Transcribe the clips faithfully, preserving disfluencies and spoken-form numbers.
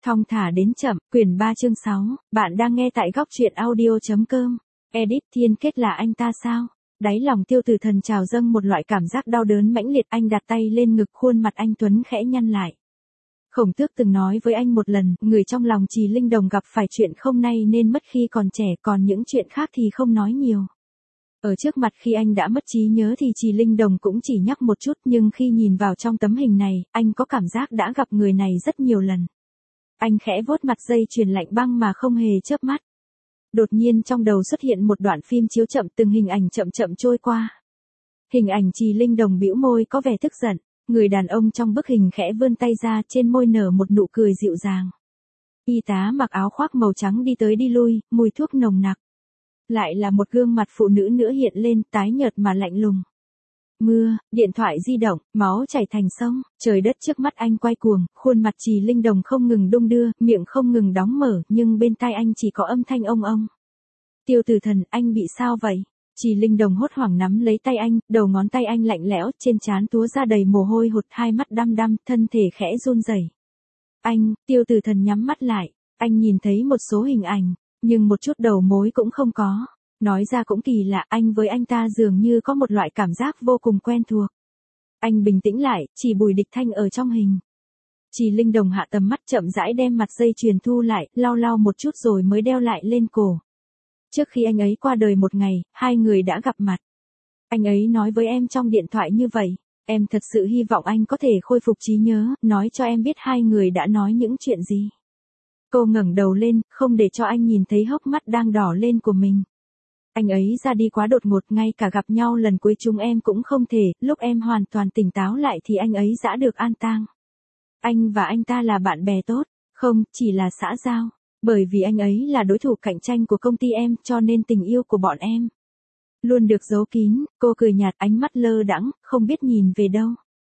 Thong thả đến chậm, quyển ba chương sáu, bạn đang nghe tại góc truyện audio.com. Edit Thiên Kết là anh ta sao? Đáy lòng Tiêu Tử Thần trào dâng một loại cảm giác đau đớn mãnh liệt, anh đặt tay lên ngực, khuôn mặt anh tuấn khẽ nhăn lại. Khổng Tước từng nói với anh một lần, người trong lòng Trì Linh Đồng gặp phải chuyện không nay nên mất khi còn trẻ, còn những chuyện khác thì không nói nhiều. Ở trước mặt khi anh đã mất trí nhớ thì Trì Linh Đồng cũng chỉ nhắc một chút, nhưng khi nhìn vào trong tấm hình này, anh có cảm giác đã gặp người này rất nhiều lần. Anh khẽ vuốt mặt dây chuyền lạnh băng mà không hề chớp mắt. Đột nhiên trong đầu xuất hiện một đoạn phim chiếu chậm, từng hình ảnh chậm chậm trôi qua. Hình ảnh Trì Linh Đồng bĩu môi có vẻ tức giận, người đàn ông trong bức hình khẽ vươn tay ra, trên môi nở một nụ cười dịu dàng. Y tá mặc áo khoác màu trắng đi tới đi lui, mùi thuốc nồng nặc. Lại là một gương mặt phụ nữ nữa hiện lên, tái nhợt mà lạnh lùng. Mưa, điện thoại di động, máu chảy thành sông, trời đất trước mắt anh quay cuồng, khuôn mặt Trì Linh Đồng không ngừng đung đưa, miệng không ngừng đóng mở, nhưng bên tai anh chỉ có âm thanh ông ông. Tiêu Tử Thần, anh bị sao vậy? Trì Linh Đồng hốt hoảng nắm lấy tay anh, đầu ngón tay anh lạnh lẽo, trên trán túa ra đầy mồ hôi hột, hai mắt đăm đăm, thân thể khẽ run rẩy. Anh, Tiêu Tử Thần nhắm mắt lại, anh nhìn thấy một số hình ảnh, nhưng một chút đầu mối cũng không có. Nói ra cũng kỳ lạ, anh với anh ta dường như có một loại cảm giác vô cùng quen thuộc. Anh bình tĩnh lại, chỉ Bùi Địch Thanh ở trong hình. Trì Linh Đồng hạ tầm mắt, chậm rãi đem mặt dây chuyền thu lại, lau lau một chút rồi mới đeo lại lên cổ. Trước khi anh ấy qua đời một ngày, hai người đã gặp mặt. Anh ấy nói với em trong điện thoại như vậy, em thật sự hy vọng anh có thể khôi phục trí nhớ, nói cho em biết hai người đã nói những chuyện gì. Cô ngẩng đầu lên, không để cho anh nhìn thấy hốc mắt đang đỏ lên của mình. Anh ấy ra đi quá đột ngột, ngay cả gặp nhau lần cuối chúng em cũng không thể, lúc em hoàn toàn tỉnh táo lại thì anh ấy đã được an táng. Anh và anh ta là bạn bè tốt, không, chỉ là xã giao, bởi vì anh ấy là đối thủ cạnh tranh của công ty em, cho nên tình yêu của bọn em luôn được giấu kín. Cô cười nhạt, ánh mắt lơ đãng, không biết nhìn về đâu.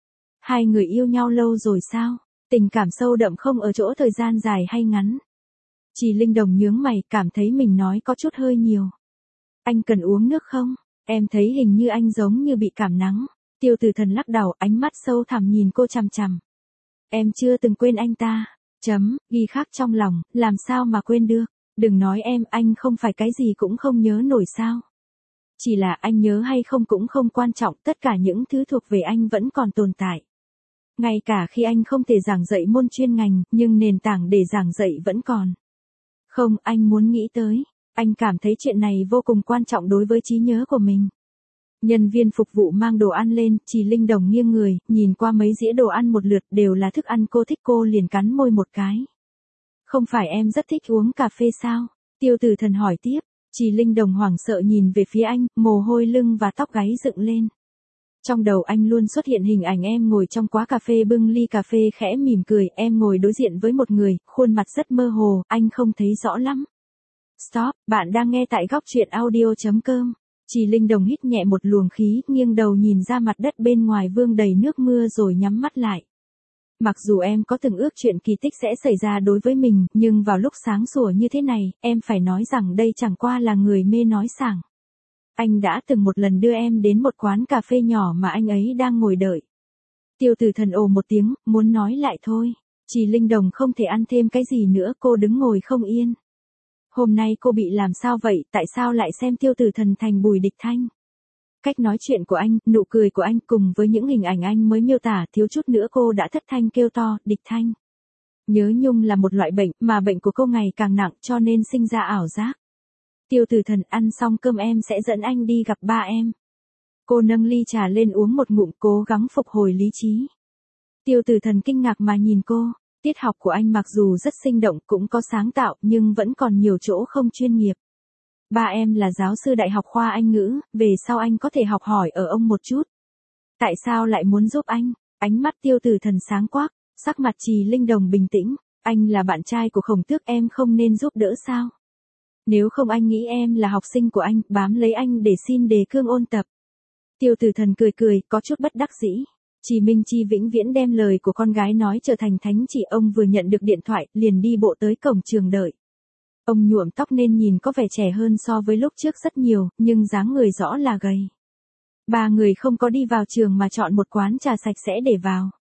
Hai người yêu nhau lâu rồi sao? Tình cảm sâu đậm không ở chỗ thời gian dài hay ngắn. Trì Linh Đồng nhướng mày, cảm thấy mình nói có chút hơi nhiều. Anh cần uống nước không? Em thấy hình như anh giống như bị cảm nắng. Tiêu Tử Thần lắc đầu, ánh mắt sâu thẳm nhìn cô chằm chằm. Em chưa từng quên anh ta. Chấm, ghi khắc trong lòng, làm sao mà quên được. Đừng nói em, anh không phải cái gì cũng không nhớ nổi sao. Chỉ là anh nhớ hay không cũng không quan trọng, tất cả những thứ thuộc về anh vẫn còn tồn tại. Ngay cả khi anh không thể giảng dạy môn chuyên ngành, nhưng nền tảng để giảng dạy vẫn còn. Không, anh muốn nghĩ tới. Anh cảm thấy chuyện này vô cùng quan trọng đối với trí nhớ của mình. Nhân viên phục vụ mang đồ ăn lên, Trì Linh Đồng nghiêng người, nhìn qua mấy dĩa đồ ăn một lượt, đều là thức ăn cô thích, cô liền cắn môi một cái. Không phải em rất thích uống cà phê sao? Tiêu Tử Thần hỏi tiếp. Trì Linh Đồng hoảng sợ nhìn về phía anh, mồ hôi lưng và tóc gáy dựng lên. Trong đầu anh luôn xuất hiện hình ảnh em ngồi trong quán cà phê bưng ly cà phê khẽ mỉm cười, em ngồi đối diện với một người, khuôn mặt rất mơ hồ, anh không thấy rõ lắm. Stop, bạn đang nghe tại góc truyện audio.com. Trì Linh Đồng hít nhẹ một luồng khí, nghiêng đầu nhìn ra mặt đất bên ngoài vương đầy nước mưa rồi nhắm mắt lại. Mặc dù em có từng ước chuyện kỳ tích sẽ xảy ra đối với mình, nhưng vào lúc sáng sủa như thế này, em phải nói rằng đây chẳng qua là người mê nói sảng. Anh đã từng một lần đưa em đến một quán cà phê nhỏ mà anh ấy đang ngồi đợi. Tiêu Tử Thần ồ một tiếng, muốn nói lại thôi. Trì Linh Đồng không thể ăn thêm cái gì nữa, cô đứng ngồi không yên. Hôm nay cô bị làm sao vậy, tại sao lại xem Tiêu Tử Thần thành Bùi Địch Thanh? Cách nói chuyện của anh, nụ cười của anh cùng với những hình ảnh anh mới miêu tả, thiếu chút nữa cô đã thất thanh kêu to, Địch Thanh. Nhớ nhung là một loại bệnh, mà bệnh của cô ngày càng nặng cho nên sinh ra ảo giác. Tiêu Tử Thần, ăn xong cơm em sẽ dẫn anh đi gặp ba em. Cô nâng ly trà lên uống một ngụm, cố gắng phục hồi lý trí. Tiêu Tử Thần kinh ngạc mà nhìn cô. Tiết học của anh mặc dù rất sinh động cũng có sáng tạo nhưng vẫn còn nhiều chỗ không chuyên nghiệp. Ba em là giáo sư đại học khoa Anh ngữ, về sau anh có thể học hỏi ở ông một chút. Tại sao lại muốn giúp anh? Ánh mắt Tiêu Tử Thần sáng quắc, sắc mặt Trì Linh Đồng bình tĩnh. Anh là bạn trai của Khổng Tước, em không nên giúp đỡ sao? Nếu không anh nghĩ em là học sinh của anh, bám lấy anh để xin đề cương ôn tập. Tiêu Tử Thần cười cười, có chút bất đắc dĩ. Trì Minh Chi vĩnh viễn đem lời của con gái nói trở thành thánh chỉ, ông vừa nhận được điện thoại, liền đi bộ tới cổng trường đợi. Ông nhuộm tóc nên nhìn có vẻ trẻ hơn so với lúc trước rất nhiều, nhưng dáng người rõ là gầy. Ba người không có đi vào trường mà chọn một quán trà sạch sẽ để vào.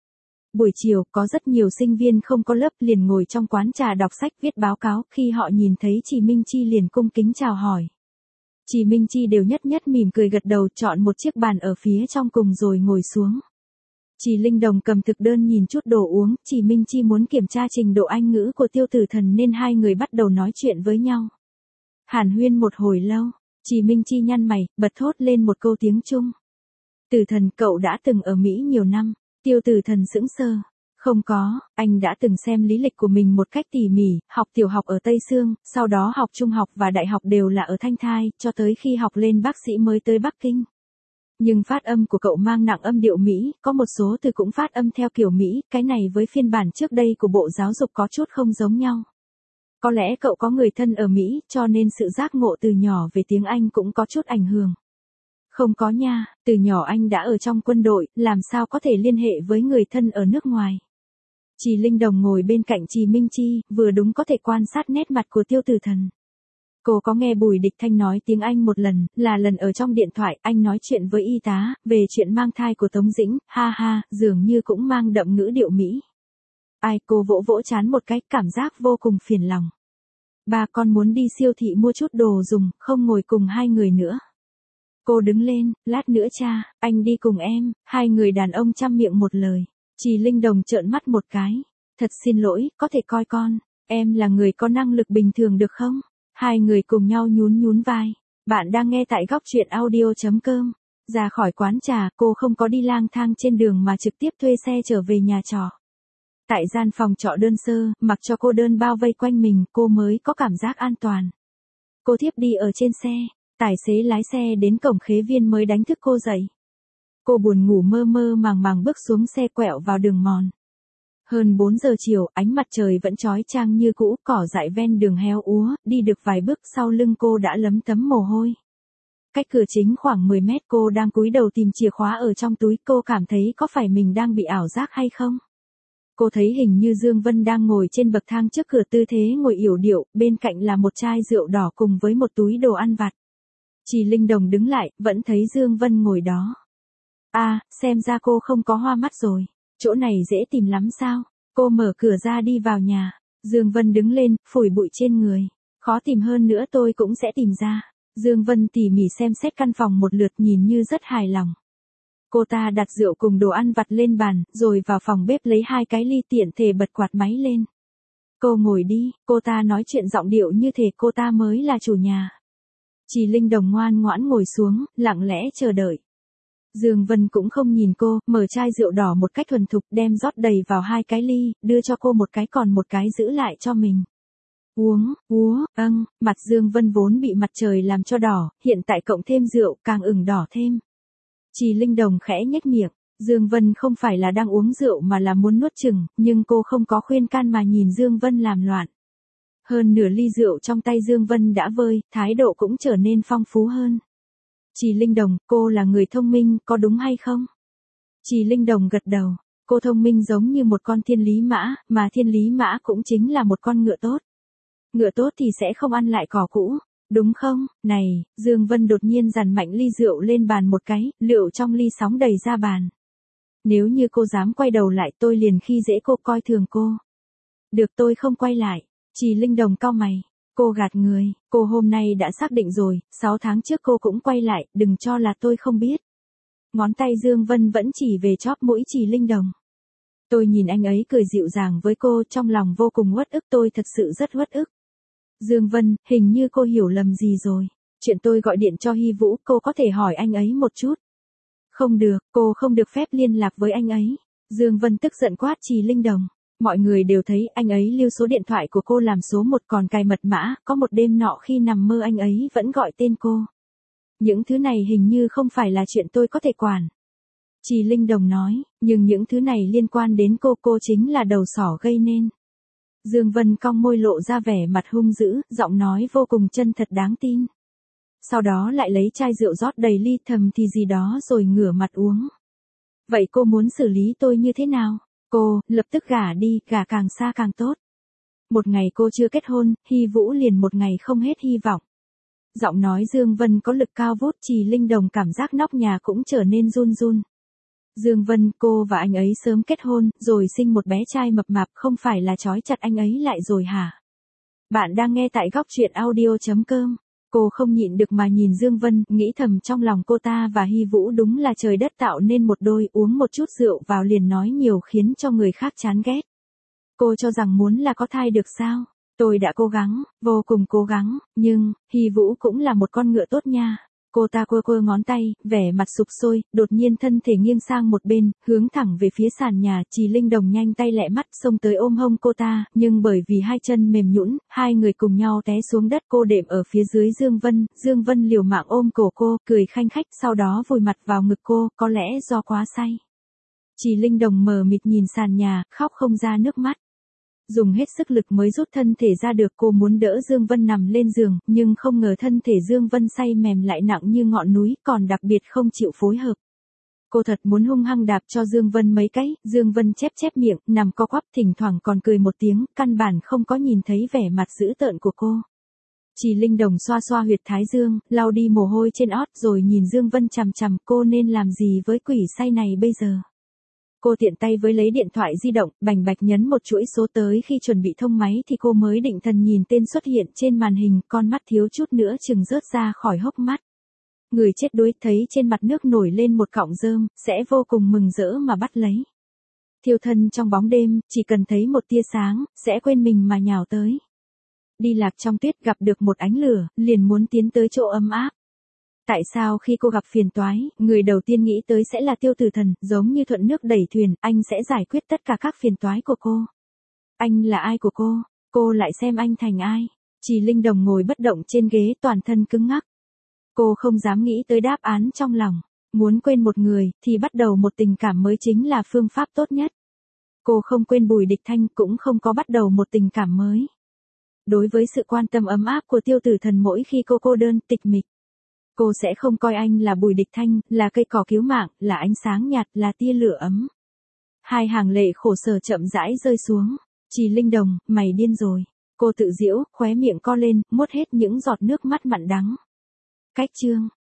Buổi chiều, có rất nhiều sinh viên không có lớp liền ngồi trong quán trà đọc sách viết báo cáo, khi họ nhìn thấy chị Minh Chi liền cung kính chào hỏi. Chị Minh Chi đều nhất nhất mỉm cười gật đầu, chọn một chiếc bàn ở phía trong cùng rồi ngồi xuống. Chị Linh Đồng cầm thực đơn nhìn chút đồ uống, chị Minh Chi muốn kiểm tra trình độ Anh ngữ của Tiêu Tử Thần nên hai người bắt đầu nói chuyện với nhau. Hàn huyên một hồi lâu, chị Minh Chi nhăn mày, bật thốt lên một câu tiếng Trung. Tử Thần, cậu đã từng ở Mỹ nhiều năm. Tiêu Tử Thần sững sờ. Không có, anh đã từng xem lý lịch của mình một cách tỉ mỉ, học tiểu học ở Tây Sương, sau đó học trung học và đại học đều là ở Thanh Thai, cho tới khi học lên bác sĩ mới tới Bắc Kinh. Nhưng phát âm của cậu mang nặng âm điệu Mỹ, có một số từ cũng phát âm theo kiểu Mỹ, cái này với phiên bản trước đây của Bộ Giáo dục có chút không giống nhau. Có lẽ cậu có người thân ở Mỹ, cho nên sự giác ngộ từ nhỏ về tiếng Anh cũng có chút ảnh hưởng. Không có nha, từ nhỏ anh đã ở trong quân đội, làm sao có thể liên hệ với người thân ở nước ngoài. Chị Linh Đồng ngồi bên cạnh chị Minh Chi, vừa đúng có thể quan sát nét mặt của Tiêu Tử Thần. Cô có nghe Bùi Địch Thanh nói tiếng Anh một lần, là lần ở trong điện thoại, anh nói chuyện với y tá, về chuyện mang thai của Tống Dĩnh, ha ha, dường như cũng mang đậm ngữ điệu Mỹ. Ai, cô vỗ vỗ trán một cái, cảm giác vô cùng phiền lòng. Ba, con muốn đi siêu thị mua chút đồ dùng, không ngồi cùng hai người nữa. Cô đứng lên, lát nữa cha, anh đi cùng em, hai người đàn ông chăm miệng một lời. Chị Linh Đồng trợn mắt một cái. Thật xin lỗi, có thể coi con, em là người có năng lực bình thường được không? Hai người cùng nhau nhún nhún vai. Bạn đang nghe tại góc truyện audio chấm com. Ra khỏi quán trà, cô không có đi lang thang trên đường mà trực tiếp thuê xe trở về nhà trọ. Tại gian phòng trọ đơn sơ, mặc cho cô đơn bao vây quanh mình, cô mới có cảm giác an toàn. Cô thiếp đi ở trên xe, tài xế lái xe đến cổng Khế Viên mới đánh thức cô dậy. Cô buồn ngủ mơ mơ màng màng bước xuống xe quẹo vào đường mòn. Hơn bốn giờ chiều, ánh mặt trời vẫn chói chang như cũ, cỏ dại ven đường héo úa, đi được vài bước sau lưng cô đã lấm tấm mồ hôi. Cách cửa chính khoảng mười mét, cô đang cúi đầu tìm chìa khóa ở trong túi, cô cảm thấy có phải mình đang bị ảo giác hay không? Cô thấy hình như Dương Vân đang ngồi trên bậc thang trước cửa, tư thế ngồi yểu điệu, bên cạnh là một chai rượu đỏ cùng với một túi đồ ăn vặt. Chị Linh Đồng đứng lại, vẫn thấy Dương Vân ngồi đó. À, xem ra cô không có hoa mắt rồi. Chỗ này dễ tìm lắm sao? Cô mở cửa ra đi vào nhà. Dương Vân đứng lên, phủi bụi trên người. Khó tìm hơn nữa tôi cũng sẽ tìm ra. Dương Vân tỉ mỉ xem xét căn phòng một lượt, nhìn như rất hài lòng. Cô ta đặt rượu cùng đồ ăn vặt lên bàn, rồi vào phòng bếp lấy hai cái ly, tiện thể bật quạt máy lên. Cô ngồi đi, cô ta nói chuyện giọng điệu như thể cô ta mới là chủ nhà. Chị Linh Đồng ngoan ngoãn ngồi xuống, lặng lẽ chờ đợi. Dương Vân cũng không nhìn cô, mở chai rượu đỏ một cách thuần thục, đem rót đầy vào hai cái ly, đưa cho cô một cái còn một cái giữ lại cho mình. Uống, úa, âng, mặt Dương Vân vốn bị mặt trời làm cho đỏ, hiện tại cộng thêm rượu càng ửng đỏ thêm. Chị Linh Đồng khẽ nhếch miệng, Dương Vân không phải là đang uống rượu mà là muốn nuốt chửng, nhưng cô không có khuyên can mà nhìn Dương Vân làm loạn. Hơn nửa ly rượu trong tay Dương Vân đã vơi, thái độ cũng trở nên phong phú hơn. Chị Linh Đồng, cô là người thông minh, có đúng hay không? Chị Linh Đồng gật đầu, cô thông minh giống như một con thiên lý mã, mà thiên lý mã cũng chính là một con ngựa tốt. Ngựa tốt thì sẽ không ăn lại cỏ cũ, đúng không? Này, Dương Vân đột nhiên dàn mạnh ly rượu lên bàn một cái, rượu trong ly sóng đầy ra bàn. Nếu như cô dám quay đầu lại, tôi liền khi dễ cô, coi thường cô. Được, tôi không quay lại. Chị Linh Đồng cau mày. Cô gạt người, cô hôm nay đã xác định rồi, sáu tháng trước cô cũng quay lại, đừng cho là tôi không biết. Ngón tay Dương Vân vẫn chỉ về chóp mũi chị Linh Đồng. Tôi nhìn anh ấy cười dịu dàng với cô, trong lòng vô cùng uất ức, tôi thật sự rất uất ức. Dương Vân, hình như cô hiểu lầm gì rồi. Chuyện tôi gọi điện cho Hy Vũ, cô có thể hỏi anh ấy một chút. Không được, cô không được phép liên lạc với anh ấy. Dương Vân tức giận quát chị Linh Đồng. Mọi người đều thấy anh ấy lưu số điện thoại của cô làm số một, còn cài mật mã, có một đêm nọ khi nằm mơ anh ấy vẫn gọi tên cô. Những thứ này hình như không phải là chuyện tôi có thể quản. Chị Linh Đồng nói, nhưng những thứ này liên quan đến cô, cô chính là đầu sỏ gây nên. Dương Vân cong môi lộ ra vẻ mặt hung dữ, giọng nói vô cùng chân thật đáng tin. Sau đó lại lấy chai rượu rót đầy ly, thầm thì gì đó rồi ngửa mặt uống. Vậy cô muốn xử lý tôi như thế nào? Cô, lập tức gả đi, gả càng xa càng tốt. Một ngày cô chưa kết hôn, Hy Vũ liền một ngày không hết hy vọng. Giọng nói Dương Vân có lực cao vút, chị Linh Đồng cảm giác nóc nhà cũng trở nên run run. Dương Vân, cô và anh ấy sớm kết hôn, rồi sinh một bé trai mập mạp, không phải là trói chặt anh ấy lại rồi hả? Bạn đang nghe tại góc truyện audio.com. Cô không nhịn được mà nhìn Dương Vân, nghĩ thầm trong lòng cô ta và Hy Vũ đúng là trời đất tạo nên một đôi, uống một chút rượu vào liền nói nhiều khiến cho người khác chán ghét. Cô cho rằng muốn là có thai được sao? Tôi đã cố gắng, vô cùng cố gắng, nhưng, Hy Vũ cũng là một con ngựa tốt nha. Cô ta quơ quơ ngón tay, vẻ mặt sụp sôi, đột nhiên thân thể nghiêng sang một bên, hướng thẳng về phía sàn nhà, Trì Linh Đồng nhanh tay lẹ mắt xông tới ôm hông cô ta, nhưng bởi vì hai chân mềm nhũn, hai người cùng nhau té xuống đất, cô đệm ở phía dưới Dương Vân, Dương Vân liều mạng ôm cổ cô, cười khanh khách, sau đó vùi mặt vào ngực cô, có lẽ do quá say. Trì Linh Đồng mờ mịt nhìn sàn nhà, khóc không ra nước mắt. Dùng hết sức lực mới rút thân thể ra được, cô muốn đỡ Dương Vân nằm lên giường, nhưng không ngờ thân thể Dương Vân say mềm lại nặng như ngọn núi, còn đặc biệt không chịu phối hợp. Cô thật muốn hung hăng đạp cho Dương Vân mấy cái, Dương Vân chép chép miệng, nằm co quắp, thỉnh thoảng còn cười một tiếng, căn bản không có nhìn thấy vẻ mặt dữ tợn của cô. Trì Linh Đồng xoa xoa huyệt thái dương, lau đi mồ hôi trên ót rồi nhìn Dương Vân chằm chằm, cô nên làm gì với quỷ say này bây giờ? Cô tiện tay với lấy điện thoại di động, bành bạch nhấn một chuỗi số, tới khi chuẩn bị thông máy thì cô mới định thần nhìn tên xuất hiện trên màn hình, con mắt thiếu chút nữa chừng rớt ra khỏi hốc mắt. Người chết đuối thấy trên mặt nước nổi lên một cọng rơm, sẽ vô cùng mừng rỡ mà bắt lấy. Thiêu thân trong bóng đêm, chỉ cần thấy một tia sáng, sẽ quên mình mà nhào tới. Đi lạc trong tuyết gặp được một ánh lửa, liền muốn tiến tới chỗ ấm áp. Tại sao khi cô gặp phiền toái, người đầu tiên nghĩ tới sẽ là Tiêu Tử Thần, giống như thuận nước đẩy thuyền, anh sẽ giải quyết tất cả các phiền toái của cô. Anh là ai của cô? Cô lại xem anh thành ai? Trì Linh Đồng ngồi bất động trên ghế, toàn thân cứng ngắc. Cô không dám nghĩ tới đáp án trong lòng. Muốn quên một người, thì bắt đầu một tình cảm mới chính là phương pháp tốt nhất. Cô không quên Bùi Địch Thanh, cũng không có bắt đầu một tình cảm mới. Đối với sự quan tâm ấm áp của Tiêu Tử Thần mỗi khi cô cô đơn, tịch mịch, cô sẽ không coi anh là Bùi Địch Thanh, là cây cỏ cứu mạng, là ánh sáng nhạt, là tia lửa ấm. Hai hàng lệ khổ sở chậm rãi rơi xuống. Trì Linh Đồng, mày điên rồi. Cô tự giễu, khóe miệng co lên, mốt hết những giọt nước mắt mặn đắng. Cách chương.